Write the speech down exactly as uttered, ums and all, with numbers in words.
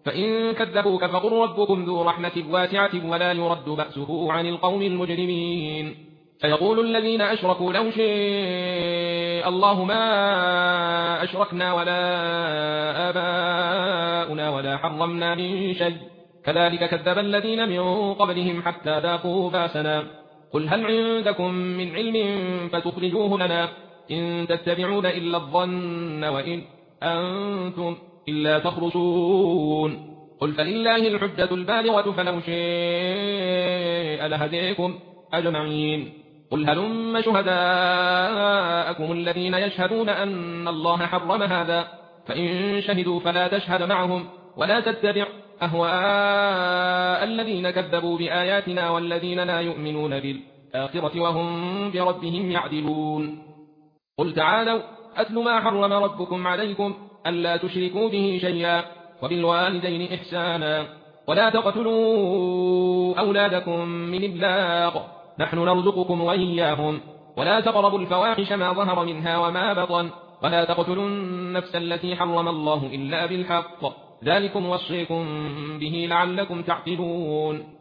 فإن كذبوك فقل ربكم ذو رحمة واسعة ولا يرد بأسه عن القوم المجرمين. فيقول الذين أشركوا لو شاء الله ما أشركنا ولا آباؤنا ولا حرمنا من شيء كذلك كذب الذين من قبلهم حتى ذاقوا باسنا. قل هل عندكم من علم فتخرجوه لنا إن تتبعون إلا الظن وإن أنتم إلا تخرصون. قل فلله الحجة البالغة فلو شاء لهديكم أجمعين. قل هلم شهداءكم الذين يشهدون أن الله حرم هذا فإن شهدوا فلا تشهد معهم ولا تتبع أهواء الذين كذبوا بآياتنا والذين لا يؤمنون بالآخرة وهم بربهم يعدلون. قل تعالوا أتل ما حرم ربكم عليكم ألا تشركوا به شيئا وبالوالدين إحسانا ولا تقتلوا أولادكم من إملاق نحن نرزقكم وإياهم ولا تقربوا الفواحش ما ظهر منها وما بطن ولا تقتلوا النفس التي حرم الله إلا بالحق ذلكم وصيكم به لعلكم تعقلون.